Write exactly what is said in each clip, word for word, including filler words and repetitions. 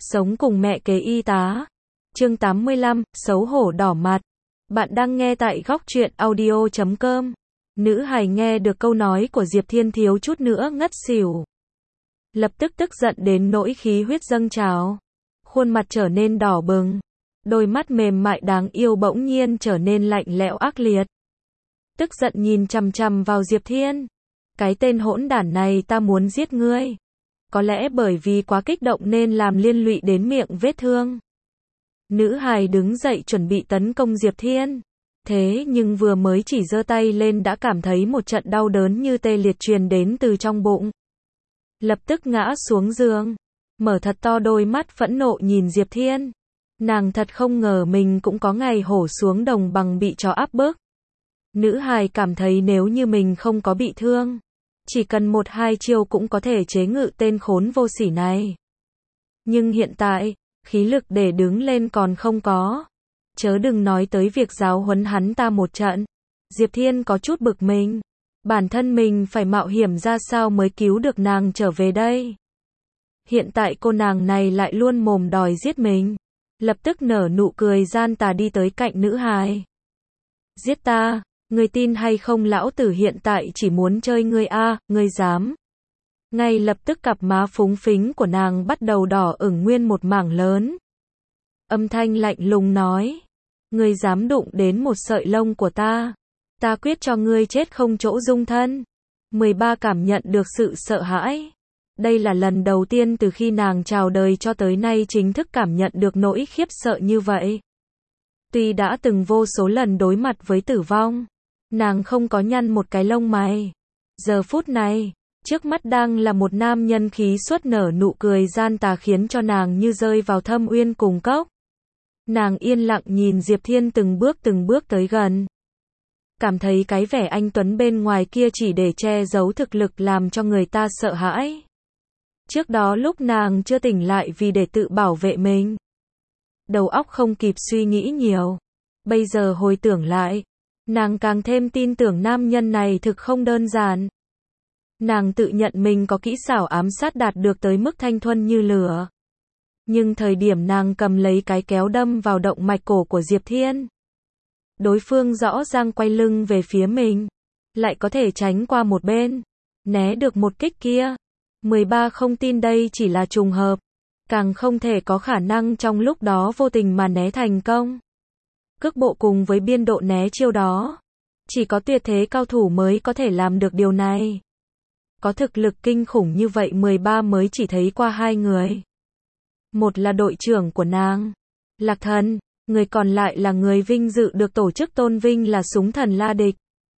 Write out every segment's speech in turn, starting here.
Sống cùng mẹ kế y tá. Chương tám mươi lăm, xấu hổ đỏ mặt. Bạn đang nghe tại góc truyện audio chấm com. Nữ hài nghe được câu nói của Diệp Thiên thiếu chút nữa ngất xỉu. Lập tức tức giận đến nỗi khí huyết dâng trào. Khuôn mặt trở nên đỏ bừng. Đôi mắt mềm mại đáng yêu bỗng nhiên trở nên lạnh lẽo ác liệt. Tức giận nhìn chằm chằm vào Diệp Thiên. Cái tên hỗn đản này, ta muốn giết ngươi. Có lẽ bởi vì quá kích động nên làm liên lụy đến miệng vết thương. Nữ hài đứng dậy chuẩn bị tấn công Diệp Thiên. Thế nhưng vừa mới chỉ giơ tay lên đã cảm thấy một trận đau đớn như tê liệt truyền đến từ trong bụng. Lập tức ngã xuống giường. Mở thật to đôi mắt phẫn nộ nhìn Diệp Thiên. Nàng thật không ngờ mình cũng có ngày hổ xuống đồng bằng bị chó áp bức. Nữ hài cảm thấy nếu như mình không có bị thương, chỉ cần một hai chiêu cũng có thể chế ngự tên khốn vô sỉ này. Nhưng hiện tại, khí lực để đứng lên còn không có. Chớ đừng nói tới việc giáo huấn hắn ta một trận. Diệp Thiên có chút bực mình. Bản thân mình phải mạo hiểm ra sao mới cứu được nàng trở về đây. Hiện tại cô nàng này lại luôn mồm đòi giết mình. Lập tức nở nụ cười gian tà đi tới cạnh nữ hài. Giết ta, ngươi tin hay không lão tử hiện tại chỉ muốn chơi ngươi a, à, ngươi dám. Ngay lập tức cặp má phúng phính của nàng bắt đầu đỏ ửng nguyên một mảng lớn. Âm thanh lạnh lùng nói. Ngươi dám đụng đến một sợi lông của ta. Ta quyết cho ngươi chết không chỗ dung thân. mười ba cảm nhận được sự sợ hãi. Đây là lần đầu tiên từ khi nàng chào đời cho tới nay chính thức cảm nhận được nỗi khiếp sợ như vậy. Tuy đã từng vô số lần đối mặt với tử vong, nàng không có nhăn một cái lông mày. Giờ phút này, trước mắt đang là một nam nhân khí xuất nở nụ cười gian tà khiến cho nàng như rơi vào thâm uyên cùng cốc. Nàng yên lặng nhìn Diệp Thiên từng bước từng bước tới gần. Cảm thấy cái vẻ anh tuấn bên ngoài kia chỉ để che giấu thực lực làm cho người ta sợ hãi. Trước đó lúc nàng chưa tỉnh lại vì để tự bảo vệ mình. Đầu óc không kịp suy nghĩ nhiều. Bây giờ hồi tưởng lại, nàng càng thêm tin tưởng nam nhân này thực không đơn giản. Nàng tự nhận mình có kỹ xảo ám sát đạt được tới mức thanh thuần như lửa. Nhưng thời điểm nàng cầm lấy cái kéo đâm vào động mạch cổ của Diệp Thiên, đối phương rõ ràng quay lưng về phía mình, lại có thể tránh qua một bên, né được một kích kia. mười ba không tin đây chỉ là trùng hợp, càng không thể có khả năng trong lúc đó vô tình mà né thành công. Cước bộ cùng với biên độ né chiêu đó, chỉ có tuyệt thế cao thủ mới có thể làm được điều này. Có thực lực kinh khủng như vậy mười ba mới chỉ thấy qua hai người. Một là đội trưởng của nàng, Lạc Thần, người còn lại là người vinh dự được tổ chức tôn vinh là súng thần La Địch.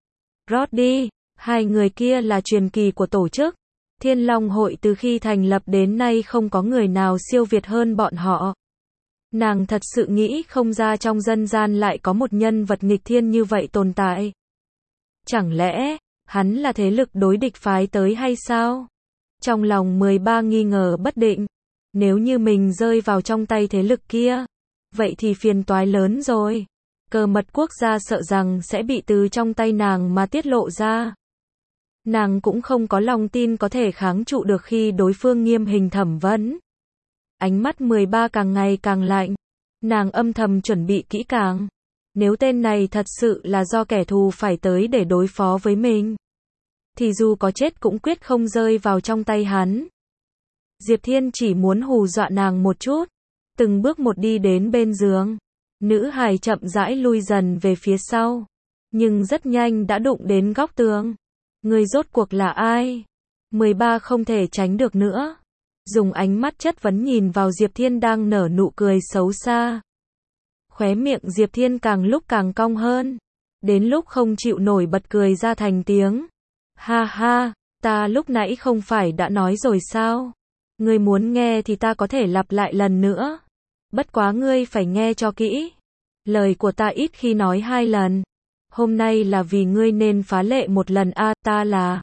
Roddy, hai người kia là truyền kỳ của tổ chức. Thiên Long hội từ khi thành lập đến nay không có người nào siêu việt hơn bọn họ. Nàng thật sự nghĩ không ra trong dân gian lại có một nhân vật nghịch thiên như vậy tồn tại. Chẳng lẽ, hắn là thế lực đối địch phái tới hay sao? Trong lòng mười ba nghi ngờ bất định. Nếu như mình rơi vào trong tay thế lực kia, vậy thì phiền toái lớn rồi. Cơ mật quốc gia sợ rằng sẽ bị từ trong tay nàng mà tiết lộ ra. Nàng cũng không có lòng tin có thể kháng trụ được khi đối phương nghiêm hình thẩm vấn. Ánh mắt mười ba càng ngày càng lạnh. Nàng âm thầm chuẩn bị kỹ càng. Nếu tên này thật sự là do kẻ thù phải tới để đối phó với mình, thì dù có chết cũng quyết không rơi vào trong tay hắn. Diệp Thiên chỉ muốn hù dọa nàng một chút. Từng bước một đi đến bên giường. Nữ hài chậm rãi lui dần về phía sau. Nhưng rất nhanh đã đụng đến góc tường. Người rốt cuộc là ai? mười ba không thể tránh được nữa. Dùng ánh mắt chất vấn nhìn vào Diệp Thiên đang nở nụ cười xấu xa. Khóe miệng Diệp Thiên càng lúc càng cong hơn. Đến lúc không chịu nổi bật cười ra thành tiếng. Ha ha, ta lúc nãy không phải đã nói rồi sao? Ngươi muốn nghe thì ta có thể lặp lại lần nữa. Bất quá ngươi phải nghe cho kỹ. Lời của ta ít khi nói hai lần. Hôm nay là vì ngươi nên phá lệ một lần a, à, ta là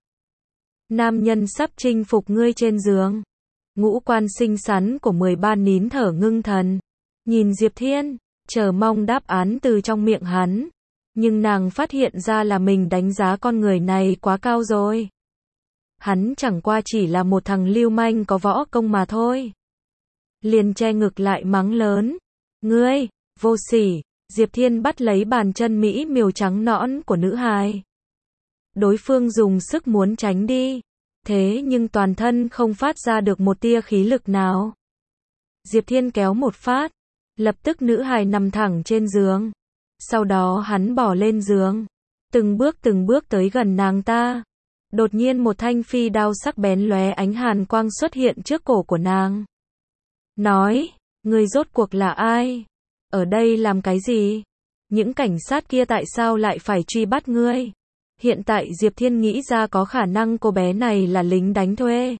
nam nhân sắp chinh phục ngươi trên giường. Ngũ quan xinh xắn của mười ba nín thở ngưng thần. Nhìn Diệp Thiên, chờ mong đáp án từ trong miệng hắn. Nhưng nàng phát hiện ra là mình đánh giá con người này quá cao rồi. Hắn chẳng qua chỉ là một thằng lưu manh có võ công mà thôi. liền che ngực lại mắng lớn. Ngươi, vô sỉ. Diệp Thiên bắt lấy bàn chân mỹ miều trắng nõn của nữ hài. Đối phương dùng sức muốn tránh đi. Thế nhưng toàn thân không phát ra được một tia khí lực nào. Diệp Thiên kéo một phát. Lập tức nữ hài nằm thẳng trên giường. Sau đó hắn bỏ lên giường. Từng bước từng bước tới gần nàng ta. Đột nhiên một thanh phi đao sắc bén lóe ánh hàn quang xuất hiện trước cổ của nàng. Nói, ngươi rốt cuộc là ai? Ở đây làm cái gì? Những cảnh sát kia tại sao lại phải truy bắt ngươi? Hiện tại Diệp Thiên nghĩ ra có khả năng cô bé này là lính đánh thuê.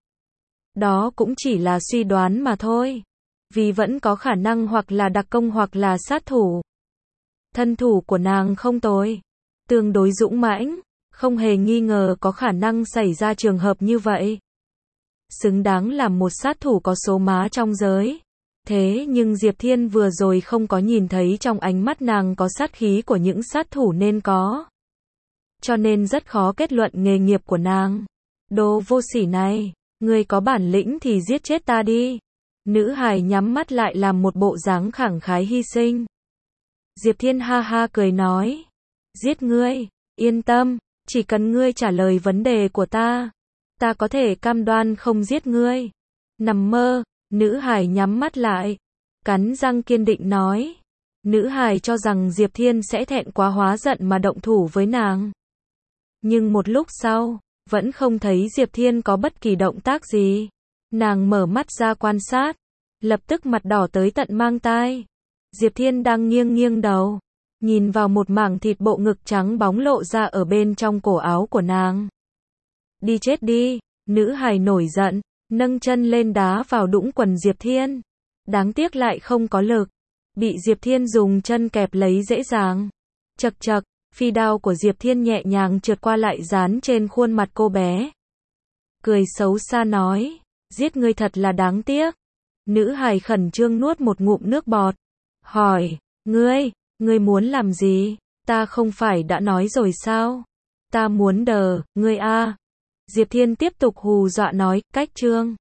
Đó cũng chỉ là suy đoán mà thôi. Vì vẫn có khả năng hoặc là đặc công hoặc là sát thủ. Thân thủ của nàng không tồi. Tương đối dũng mãnh. Không hề nghi ngờ có khả năng xảy ra trường hợp như vậy. Xứng đáng làm một sát thủ có số má trong giới. Thế nhưng Diệp Thiên vừa rồi không có nhìn thấy trong ánh mắt nàng có sát khí của những sát thủ nên có. Cho nên rất khó kết luận nghề nghiệp của nàng. Đồ vô sỉ này, ngươi có bản lĩnh thì giết chết ta đi. Nữ hài nhắm mắt lại làm một bộ dáng khẳng khái hy sinh. Diệp Thiên ha ha cười nói. Giết ngươi, yên tâm, chỉ cần ngươi trả lời vấn đề của ta. Ta có thể cam đoan không giết ngươi. Nằm mơ, nữ hài nhắm mắt lại. Cắn răng kiên định nói. Nữ hài cho rằng Diệp Thiên sẽ thẹn quá hóa giận mà động thủ với nàng. Nhưng một lúc sau, vẫn không thấy Diệp Thiên có bất kỳ động tác gì. Nàng mở mắt ra quan sát. Lập tức mặt đỏ tới tận mang tai. Diệp Thiên đang nghiêng nghiêng đầu. Nhìn vào một mảng thịt bộ ngực trắng bóng lộ ra ở bên trong cổ áo của nàng. Đi chết đi, nữ hài nổi giận, nâng chân lên đá vào đũng quần Diệp Thiên. Đáng tiếc lại không có lực. Bị Diệp Thiên dùng chân kẹp lấy dễ dàng. Chậc chậc, phi đao của Diệp Thiên nhẹ nhàng trượt qua lại dán trên khuôn mặt cô bé. Cười xấu xa nói, giết ngươi thật là đáng tiếc. Nữ hài khẩn trương nuốt một ngụm nước bọt. Hỏi, ngươi, ngươi muốn làm gì? Ta không phải đã nói rồi sao? Ta muốn đờ, ngươi a. Diệp Thiên tiếp tục hù dọa nói, cách trương.